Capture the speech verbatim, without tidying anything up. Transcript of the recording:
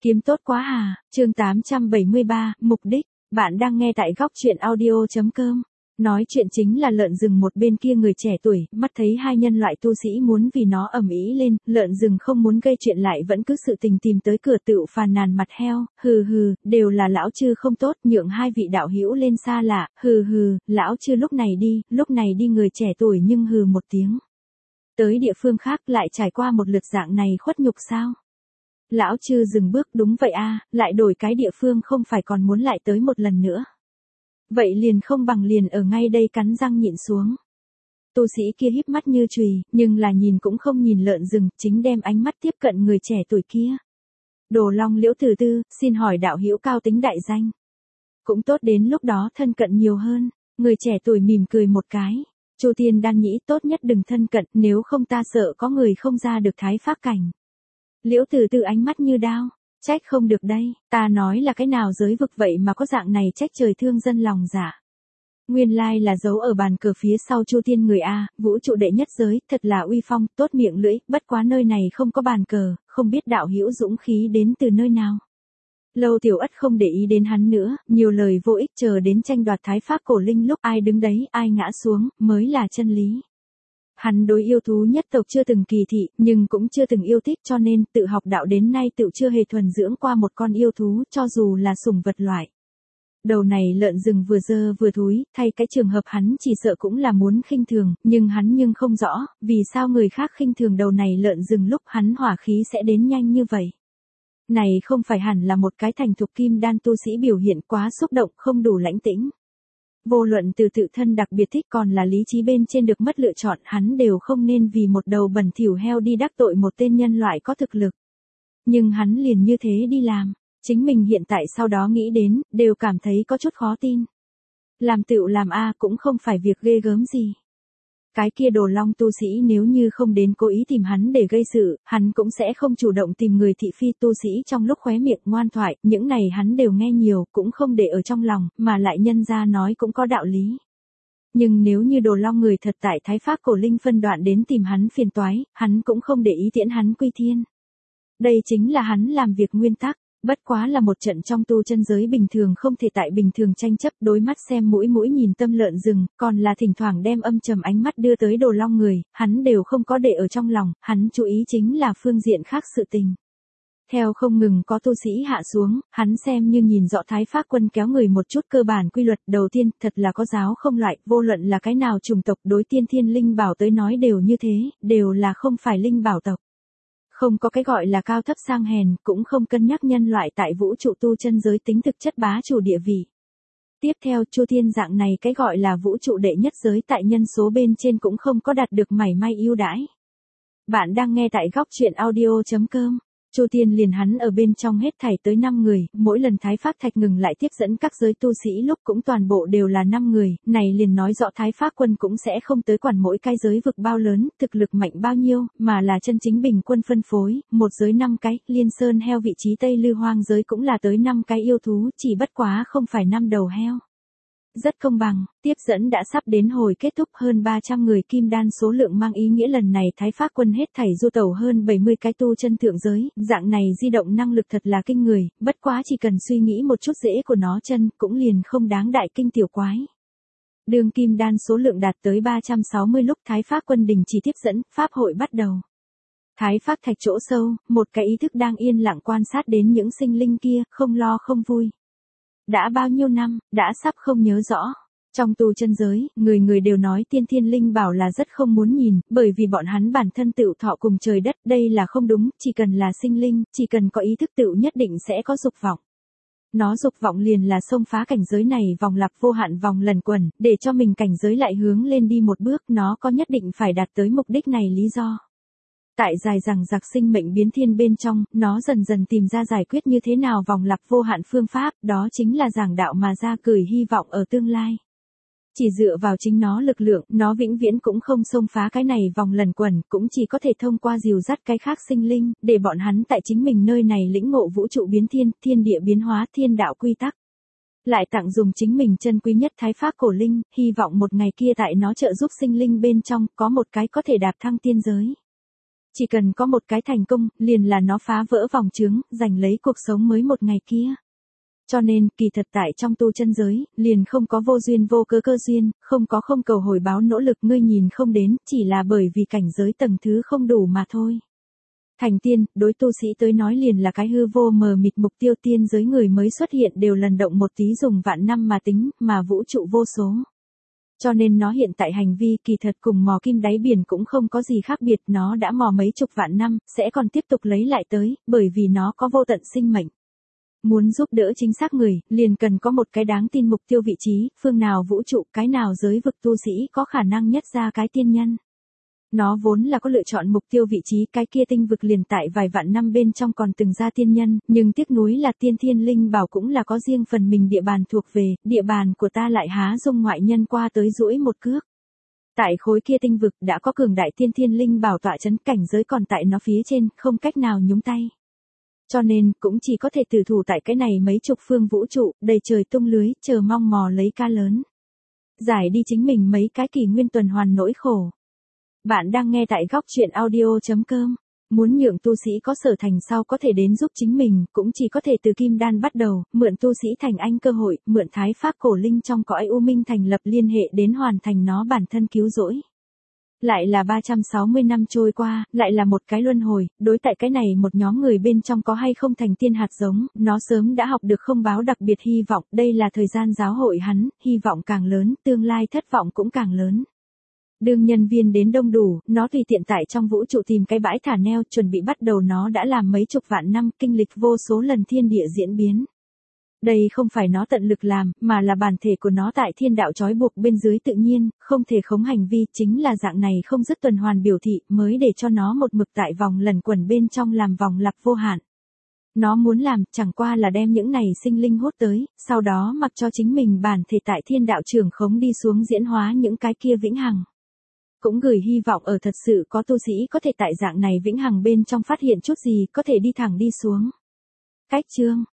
Kiếm tốt quá à, chương tám trăm bảy mươi ba, mục đích, bạn đang nghe tại góc truyện audio.com. Nói chuyện chính là lợn rừng một bên kia người trẻ tuổi, mắt thấy hai nhân loại tu sĩ muốn vì nó ầm ĩ lên, lợn rừng không muốn gây chuyện lại vẫn cứ sự tình tìm tới cửa tựu phàn nàn mặt heo, hừ hừ, đều là lão chư không tốt, nhượng hai vị đạo hữu lên xa lạ, hừ hừ, lão chư lúc này đi, lúc này đi người trẻ tuổi nhưng hừ một tiếng. Tới địa phương khác lại trải qua một lượt dạng này khuất nhục sao? Lão chư dừng bước, đúng vậy a, lại đổi cái địa phương không phải còn muốn lại tới một lần nữa. Vậy liền không bằng liền ở ngay đây cắn răng nhịn xuống. Tu sĩ kia híp mắt như chùy, nhưng là nhìn cũng không nhìn lợn rừng, chính đem ánh mắt tiếp cận người trẻ tuổi kia. Đồ Long Liễu Từ Tư, xin hỏi đạo hữu cao tính đại danh. Cũng tốt đến lúc đó thân cận nhiều hơn, người trẻ tuổi mỉm cười một cái. Chu Tiên Đan nhĩ tốt nhất đừng thân cận, nếu không ta sợ có người không ra được thái pháp cảnh. Liễu Từ Tư ánh mắt như đao, trách không được đây, ta nói là cái nào giới vực vậy mà có dạng này trách trời thương dân lòng dạ. Nguyên lai là giấu ở bàn cờ phía sau Chu Tiên người A, vũ trụ đệ nhất giới, thật là uy phong, tốt miệng lưỡi, bất quá nơi này không có bàn cờ, không biết đạo hữu dũng khí đến từ nơi nào. Lâu Tiểu Ất không để ý đến hắn nữa, nhiều lời vô ích, chờ đến tranh đoạt thái pháp cổ linh lúc ai đứng đấy, ai ngã xuống, mới là chân lý. Hắn đối yêu thú nhất tộc chưa từng kỳ thị, nhưng cũng chưa từng yêu thích, cho nên tự học đạo đến nay tự chưa hề thuần dưỡng qua một con yêu thú, cho dù là sủng vật loại. Đầu này lợn rừng vừa dơ vừa thúi, thay cái trường hợp hắn chỉ sợ cũng là muốn khinh thường, nhưng hắn nhưng không rõ, vì sao người khác khinh thường đầu này lợn rừng lúc hắn hỏa khí sẽ đến nhanh như vậy. Này không phải hẳn là một cái thành thục kim đan tu sĩ biểu hiện quá xúc động, không đủ lãnh tĩnh. Vô luận từ tự thân đặc biệt thích còn là lý trí bên trên được mất lựa chọn, hắn đều không nên vì một đầu bẩn thỉu heo đi đắc tội một tên nhân loại có thực lực. Nhưng hắn liền như thế đi làm, chính mình hiện tại sau đó nghĩ đến, đều cảm thấy có chút khó tin. Làm tựu làm a cũng không phải việc ghê gớm gì. Cái kia Đồ Long tu sĩ nếu như không đến cố ý tìm hắn để gây sự, hắn cũng sẽ không chủ động tìm người thị phi tu sĩ trong lúc khóe miệng ngoan thoại, những này hắn đều nghe nhiều, cũng không để ở trong lòng, mà lại nhân ra nói cũng có đạo lý. Nhưng nếu như Đồ Long người thật tại thái pháp cổ linh phân đoạn đến tìm hắn phiền toái, hắn cũng không để ý tiễn hắn quy thiên. Đây chính là hắn làm việc nguyên tắc. Bất quá là một trận trong tu chân giới bình thường không thể tại bình thường tranh chấp, đối mắt xem mũi mũi nhìn tâm lợn rừng, còn là thỉnh thoảng đem âm trầm ánh mắt đưa tới Đồ Long người, hắn đều không có để ở trong lòng, hắn chú ý chính là phương diện khác sự tình. Theo không ngừng có tu sĩ hạ xuống, hắn xem như nhìn rõ thái pháp quân kéo người một chút cơ bản quy luật. Đầu tiên, thật là có giáo không loại, vô luận là cái nào chủng tộc đối tiên thiên linh bảo tới nói đều như thế, đều là không phải linh bảo tộc. Không có cái gọi là cao thấp sang hèn, cũng không cân nhắc nhân loại tại vũ trụ tu chân giới tính thực chất bá chủ địa vị. Tiếp theo, Chu Thiên dạng này cái gọi là vũ trụ đệ nhất giới tại nhân số bên trên cũng không có đạt được mảy may ưu đãi. Bạn đang nghe tại góc truyện audio.com. Chu Tiên liền hắn ở bên trong hết thảy tới năm người, mỗi lần thái pháp thạch ngừng lại tiếp dẫn các giới tu sĩ lúc cũng toàn bộ đều là năm người, này liền nói rõ thái pháp quân cũng sẽ không tới quản mỗi cái giới vực bao lớn, thực lực mạnh bao nhiêu, mà là chân chính bình quân phân phối, một giới năm cái, Liên Sơn heo vị trí Tây Lư Hoang giới cũng là tới năm cái yêu thú, chỉ bất quá không phải năm đầu heo. Rất công bằng, tiếp dẫn đã sắp đến hồi kết thúc, hơn ba trăm người kim đan số lượng mang ý nghĩa lần này thái pháp quân hết thảy du tẩu hơn bảy mươi cái tu chân thượng giới, dạng này di động năng lực thật là kinh người, bất quá chỉ cần suy nghĩ một chút dễ của nó chân cũng liền không đáng đại kinh tiểu quái. Đường kim đan số lượng đạt tới ba trăm sáu mươi lúc thái pháp quân đình chỉ tiếp dẫn, pháp hội bắt đầu. Thái pháp thạch chỗ sâu, một cái ý thức đang yên lặng quan sát đến những sinh linh kia, không lo không vui. Đã bao nhiêu năm, đã sắp không nhớ rõ. Trong tu chân giới, người người đều nói tiên thiên linh bảo là rất không muốn nhìn, bởi vì bọn hắn bản thân tựu thọ cùng trời đất, đây là không đúng, chỉ cần là sinh linh, chỉ cần có ý thức tựu nhất định sẽ có dục vọng. Nó dục vọng liền là xông phá cảnh giới này vòng lặp vô hạn vòng lần quẩn, để cho mình cảnh giới lại hướng lên đi một bước, nó có nhất định phải đạt tới mục đích này lý do. Tại dài rằng giặc sinh mệnh biến thiên bên trong, nó dần dần tìm ra giải quyết như thế nào vòng lặp vô hạn phương pháp, đó chính là giảng đạo mà ra gửi hy vọng ở tương lai. Chỉ dựa vào chính nó lực lượng, nó vĩnh viễn cũng không xông phá cái này vòng lần quẩn, cũng chỉ có thể thông qua dìu dắt cái khác sinh linh, để bọn hắn tại chính mình nơi này lĩnh ngộ vũ trụ biến thiên, thiên địa biến hóa, thiên đạo quy tắc. Lại tặng dùng chính mình chân quý nhất thái pháp cổ linh, hy vọng một ngày kia tại nó trợ giúp sinh linh bên trong, có một cái có thể đạp thăng tiên giới. Chỉ cần có một cái thành công, liền là nó phá vỡ vòng chướng, giành lấy cuộc sống mới một ngày kia. Cho nên, kỳ thật tại trong tu chân giới, liền không có vô duyên vô cớ cơ duyên, không có không cầu hồi báo nỗ lực ngươi nhìn không đến, chỉ là bởi vì cảnh giới tầng thứ không đủ mà thôi. Thành tiên, đối tu sĩ tới nói liền là cái hư vô mờ mịt mục tiêu tiên giới người mới xuất hiện đều lần động một tí dùng vạn năm mà tính, mà vũ trụ vô số. Cho nên nó hiện tại hành vi kỳ thật cùng mò kim đáy biển cũng không có gì khác biệt, nó đã mò mấy chục vạn năm, sẽ còn tiếp tục lấy lại tới, bởi vì nó có vô tận sinh mệnh. Muốn giúp đỡ chính xác người, liền cần có một cái đáng tin mục tiêu vị trí, phương nào vũ trụ, cái nào giới vực tu sĩ có khả năng nhất ra cái tiên nhân. Nó vốn là có lựa chọn mục tiêu vị trí, cái kia tinh vực liền tại vài vạn năm bên trong còn từng ra tiên nhân, nhưng tiếc nuối là tiên thiên linh bảo cũng là có riêng phần mình địa bàn thuộc về, địa bàn của ta lại há dung ngoại nhân qua tới duỗi một cước. Tại khối kia tinh vực đã có cường đại tiên thiên linh bảo tọa chấn, cảnh giới còn tại nó phía trên, không cách nào nhúng tay. Cho nên, cũng chỉ có thể tử thủ tại cái này mấy chục phương vũ trụ, đầy trời tung lưới, chờ mong mò lấy ca lớn. Giải đi chính mình mấy cái kỷ nguyên tuần hoàn nỗi khổ. Bạn đang nghe tại góc truyện audio chấm com. Muốn nhượng tu sĩ có sở thành sau có thể đến giúp chính mình, cũng chỉ có thể từ kim đan bắt đầu, mượn tu sĩ thành anh cơ hội, mượn thái pháp cổ linh trong cõi u minh thành lập liên hệ đến hoàn thành nó bản thân cứu rỗi. Lại là ba trăm sáu mươi năm trôi qua, lại là một cái luân hồi, đối tại cái này một nhóm người bên trong có hay không thành tiên hạt giống, nó sớm đã học được không báo đặc biệt hy vọng, đây là thời gian giáo hội hắn, hy vọng càng lớn, tương lai thất vọng cũng càng lớn. Đương nhân viên đến đông đủ, nó tùy tiện tại trong vũ trụ tìm cái bãi thả neo, chuẩn bị bắt đầu nó đã làm mấy chục vạn năm, kinh lịch vô số lần thiên địa diễn biến. Đây không phải nó tận lực làm, mà là bản thể của nó tại thiên đạo trói buộc bên dưới tự nhiên, không thể khống hành vi, chính là dạng này không dứt tuần hoàn biểu thị, mới để cho nó một mực tại vòng lẩn quẩn bên trong làm vòng lặp vô hạn. Nó muốn làm, chẳng qua là đem những này sinh linh hút tới, sau đó mặc cho chính mình bản thể tại thiên đạo trường khống đi xuống diễn hóa những cái kia vĩnh hằng. Cũng gửi hy vọng ở thật sự có tu sĩ có thể tại dạng này vĩnh hằng bên trong phát hiện chút gì, có thể đi thẳng đi xuống. Cách chương